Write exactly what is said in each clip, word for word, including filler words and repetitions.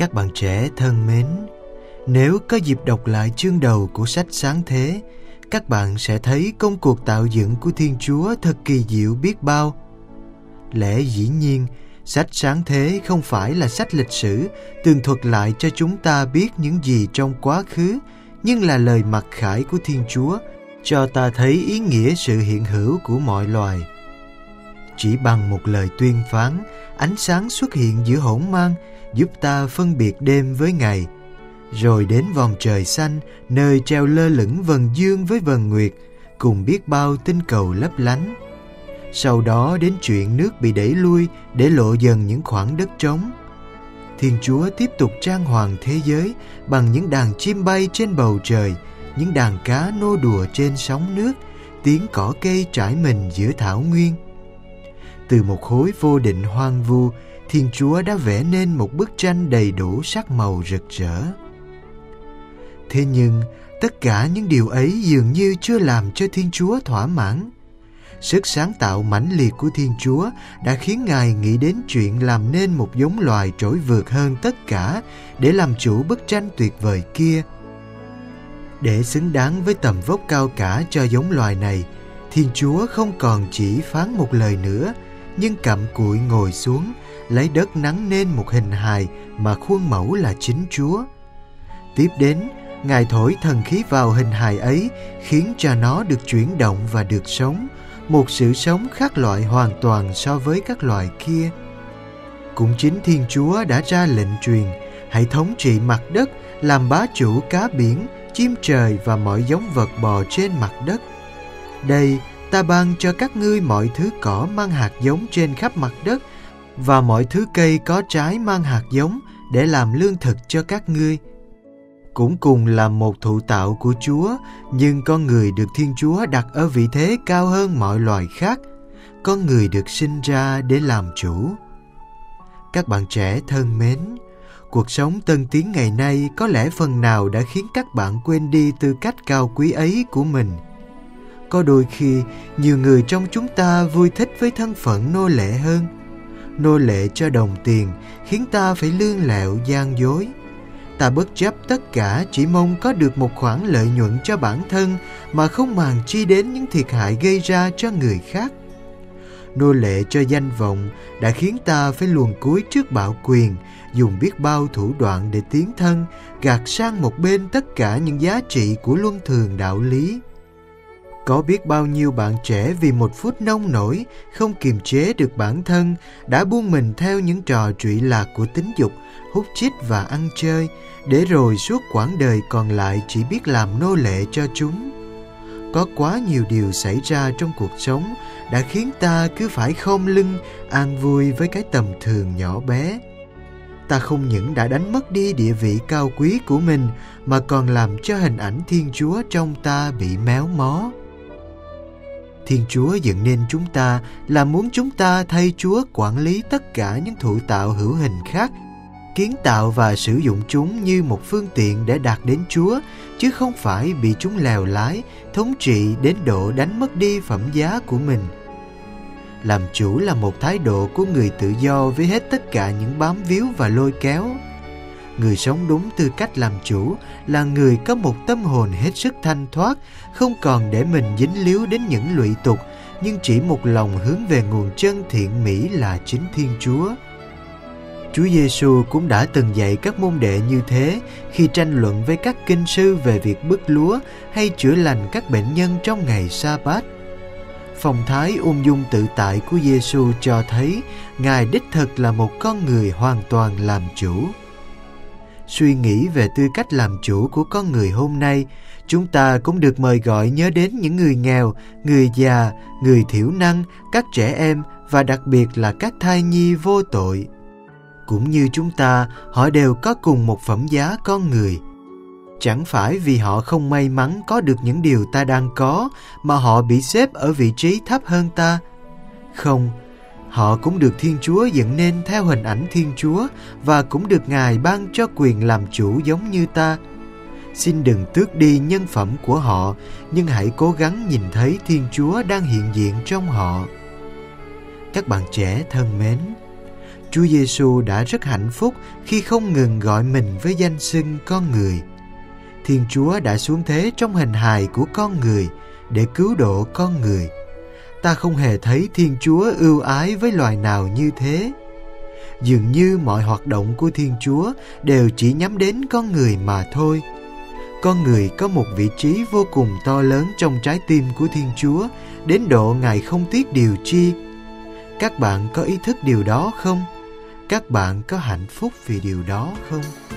Các bạn trẻ thân mến, nếu có dịp đọc lại chương đầu của sách Sáng Thế, các bạn sẽ thấy công cuộc tạo dựng của Thiên Chúa thật kỳ diệu biết bao. Lẽ dĩ nhiên, sách Sáng Thế không phải là sách lịch sử tường thuật lại cho chúng ta biết những gì trong quá khứ, nhưng là lời mặc khải của Thiên Chúa cho ta thấy ý nghĩa sự hiện hữu của mọi loài. Chỉ bằng một lời tuyên phán, ánh sáng xuất hiện giữa hỗn mang, giúp ta phân biệt đêm với ngày. Rồi đến vòng trời xanh, nơi treo lơ lửng vầng dương với vầng nguyệt, cùng biết bao tinh cầu lấp lánh. Sau đó đến chuyện nước bị đẩy lui để lộ dần những khoảng đất trống. Thiên Chúa tiếp tục trang hoàng thế giới bằng những đàn chim bay trên bầu trời, những đàn cá nô đùa trên sóng nước, tiếng cỏ cây trải mình giữa thảo nguyên. Từ một khối vô định hoang vu, Thiên Chúa đã vẽ nên một bức tranh đầy đủ sắc màu rực rỡ. Thế nhưng, tất cả những điều ấy dường như chưa làm cho Thiên Chúa thỏa mãn. Sức sáng tạo mãnh liệt của Thiên Chúa đã khiến Ngài nghĩ đến chuyện làm nên một giống loài trỗi vượt hơn tất cả để làm chủ bức tranh tuyệt vời kia. Để xứng đáng với tầm vóc cao cả cho giống loài này, Thiên Chúa không còn chỉ phán một lời nữa, nhưng cặm cụi ngồi xuống, lấy đất nắn nên một hình hài mà khuôn mẫu là chính Chúa. Tiếp đến, Ngài thổi thần khí vào hình hài ấy, khiến cho nó được chuyển động và được sống, một sự sống khác loại hoàn toàn so với các loài kia. Cũng chính Thiên Chúa đã ra lệnh truyền, hãy thống trị mặt đất, làm bá chủ cá biển, chim trời và mọi giống vật bò trên mặt đất. Đây, ta ban cho các ngươi mọi thứ cỏ mang hạt giống trên khắp mặt đất, và mọi thứ cây có trái mang hạt giống để làm lương thực cho các ngươi. Cũng cùng là một thụ tạo của Chúa, nhưng con người được Thiên Chúa đặt ở vị thế cao hơn mọi loài khác. Con người được sinh ra để làm chủ. Các bạn trẻ thân mến, cuộc sống tân tiến ngày nay có lẽ phần nào đã khiến các bạn quên đi tư cách cao quý ấy của mình. Có đôi khi, nhiều người trong chúng ta vui thích với thân phận nô lệ hơn. Nô lệ cho đồng tiền khiến ta phải lươn lẹo gian dối. Ta bất chấp tất cả chỉ mong có được một khoản lợi nhuận cho bản thân mà không màng chi đến những thiệt hại gây ra cho người khác. Nô lệ cho danh vọng đã khiến ta phải luồn cúi trước bạo quyền, dùng biết bao thủ đoạn để tiến thân, gạt sang một bên tất cả những giá trị của luân thường đạo lý. Có biết bao nhiêu bạn trẻ vì một phút nông nổi, không kiềm chế được bản thân, đã buông mình theo những trò trụy lạc của tính dục, hút chích và ăn chơi, để rồi suốt quãng đời còn lại chỉ biết làm nô lệ cho chúng. Có quá nhiều điều xảy ra trong cuộc sống đã khiến ta cứ phải khom lưng, an vui với cái tầm thường nhỏ bé. Ta không những đã đánh mất đi địa vị cao quý của mình, mà còn làm cho hình ảnh Thiên Chúa trong ta bị méo mó. Thiên Chúa dựng nên chúng ta là muốn chúng ta thay Chúa quản lý tất cả những thụ tạo hữu hình khác, kiến tạo và sử dụng chúng như một phương tiện để đạt đến Chúa, chứ không phải bị chúng lèo lái, thống trị đến độ đánh mất đi phẩm giá của mình. Làm chủ là một thái độ của người tự do với hết tất cả những bám víu và lôi kéo. Người sống đúng tư cách làm chủ là người có một tâm hồn hết sức thanh thoát, không còn để mình dính líu đến những lụy tục, nhưng chỉ một lòng hướng về nguồn chân thiện mỹ là chính Thiên Chúa. Chúa Giêsu cũng đã từng dạy các môn đệ như thế khi tranh luận với các kinh sư về việc bứt lúa hay chữa lành các bệnh nhân trong ngày Sa-bát. Phong thái ung dung tự tại của Giêsu cho thấy Ngài đích thực là một con người hoàn toàn làm chủ. Suy nghĩ về tư cách làm chủ của con người hôm nay, chúng ta cũng được mời gọi nhớ đến những người nghèo, người già, người thiểu năng, các trẻ em và đặc biệt là các thai nhi vô tội. Cũng như chúng ta, họ đều có cùng một phẩm giá con người. Chẳng phải vì họ không may mắn có được những điều ta đang có mà họ bị xếp ở vị trí thấp hơn ta. Không, họ cũng được Thiên Chúa dựng nên theo hình ảnh Thiên Chúa và cũng được Ngài ban cho quyền làm chủ giống như ta. Xin đừng tước đi nhân phẩm của họ, nhưng hãy cố gắng nhìn thấy Thiên Chúa đang hiện diện trong họ. Các bạn trẻ thân mến, Chúa Giêsu đã rất hạnh phúc khi không ngừng gọi mình với danh xưng con người. Thiên Chúa đã xuống thế trong hình hài của con người để cứu độ con người. Ta không hề thấy Thiên Chúa ưu ái với loài nào như thế. Dường như mọi hoạt động của Thiên Chúa đều chỉ nhắm đến con người mà thôi. Con người có một vị trí vô cùng to lớn trong trái tim của Thiên Chúa, đến độ Ngài không tiếc điều chi. Các bạn có ý thức điều đó không? Các bạn có hạnh phúc vì điều đó không?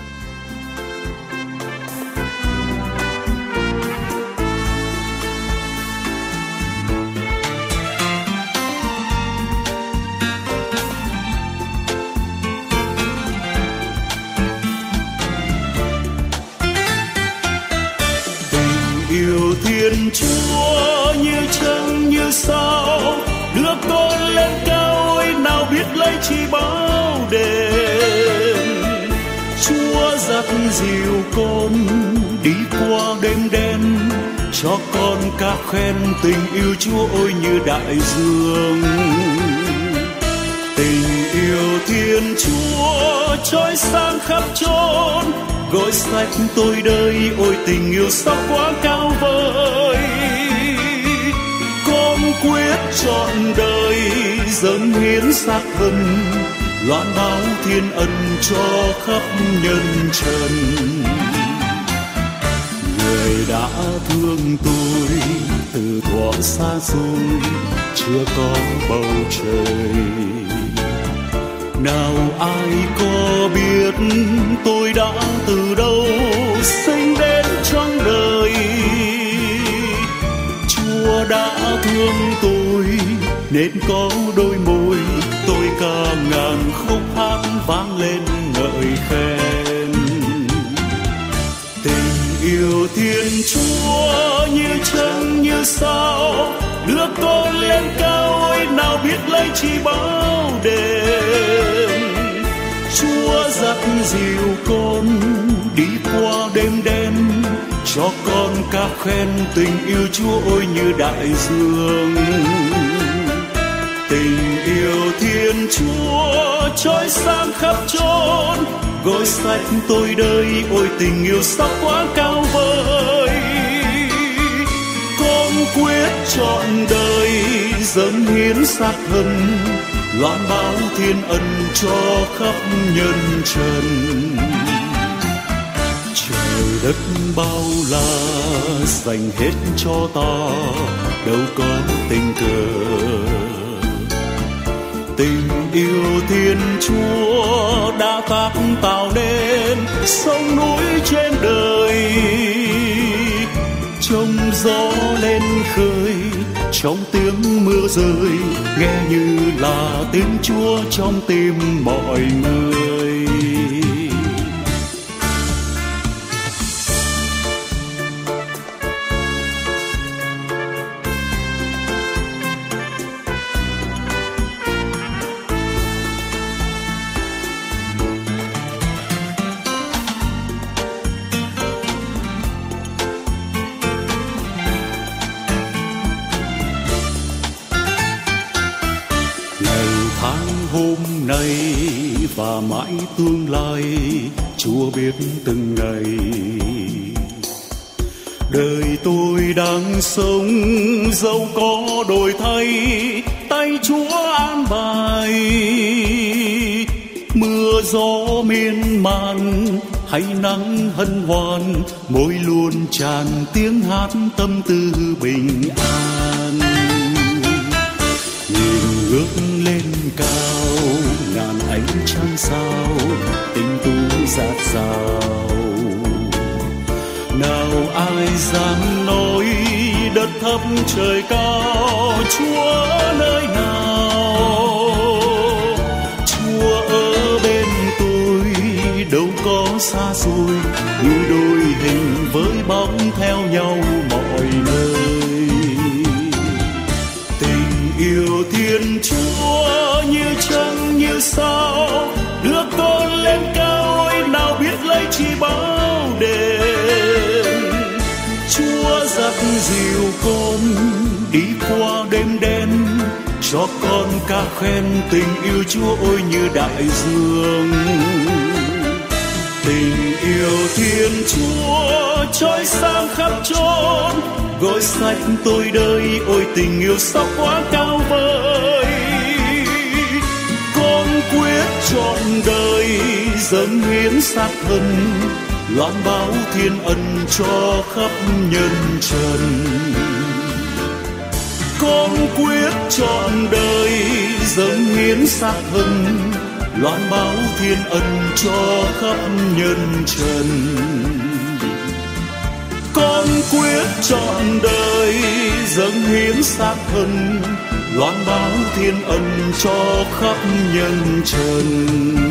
Yêu Thiên Chúa như trăng như sao, đưa con lên cao ôi nào biết lấy chi báo đền. Chúa dắt dìu con đi qua đêm đen, cho con ca khen tình yêu Chúa ôi như đại dương. Tình yêu Thiên Chúa trói sáng khắp chốn, gói sạch tôi đây, ôi tình yêu sao quá cao vời. Con quyết trọn đời dâng hiến xác thân, loan báo thiên ân cho khắp nhân trần. Người đã thương tôi từ thuở xa xôi, chưa có bầu trời. Nào ai có biết tôi đã từ đâu sinh đến trong đời. Chúa đã thương tôi nên có đôi môi, tôi ca ngàn khúc hát vang lên ngợi khen. Tình yêu Thiên Chúa như trăng như sao, đưa con lên cao ôi nào biết lấy chi báo đền. Chúa dắt dìu con đi qua đêm đen, cho con ca khen tình yêu Chúa ôi như đại dương. Tình yêu Thiên Chúa trói sáng khắp chốn, gói sạch tôi đây, ôi tình yêu sao quá cao vời. Con quyết trọn đời dâng hiến xác thân, loan báo thiên ân cho khắp nhân trần. Trời đất bao la dành hết cho ta, đâu có tình cờ. Tình yêu Thiên Chúa đã tác tạo nên sông núi trên đời, trong gió lên khơi, trong tiếng mưa rơi, nghe như là tiếng Chúa trong tim mọi người. Hôm nay và mãi tương lai, Chúa biết từng ngày. Đời tôi đang sống dẫu có đổi thay, tay Chúa an bài. Mưa gió miên man hay nắng hân hoan, môi luôn tràn tiếng hát tâm tư bình an. Nhìn ngước lên cao ngàn ánh trăng sao, tình tu dạt dào. Nào ai dám nói đất thấp trời cao, Chúa nơi nào? Chúa ở bên tôi đâu có xa xôi, như đôi hình với bóng theo nhau mọi nơi. Tình yêu Thiên Chúa như trăng như sao, đưa con lên cao ôi nào biết lấy chi báo đền. Chúa dắt dìu con đi qua đêm đen, cho con ca khen tình yêu Chúa ôi như đại dương. Tình yêu Thiên Chúa trói sáng khắp chốn, gói sách tôi đời, ôi tình yêu sao quá cao vời. Con quyết trọn đời dâng hiến xác thân, loan báo thiên ân cho khắp nhân trần. Con quyết trọn đời dâng hiến xác thân, loan báo thiên ân cho khắp nhân trần. Con quyết trọn đời dâng hiến xác thân, loan báo thiên ân cho khắp nhân trần.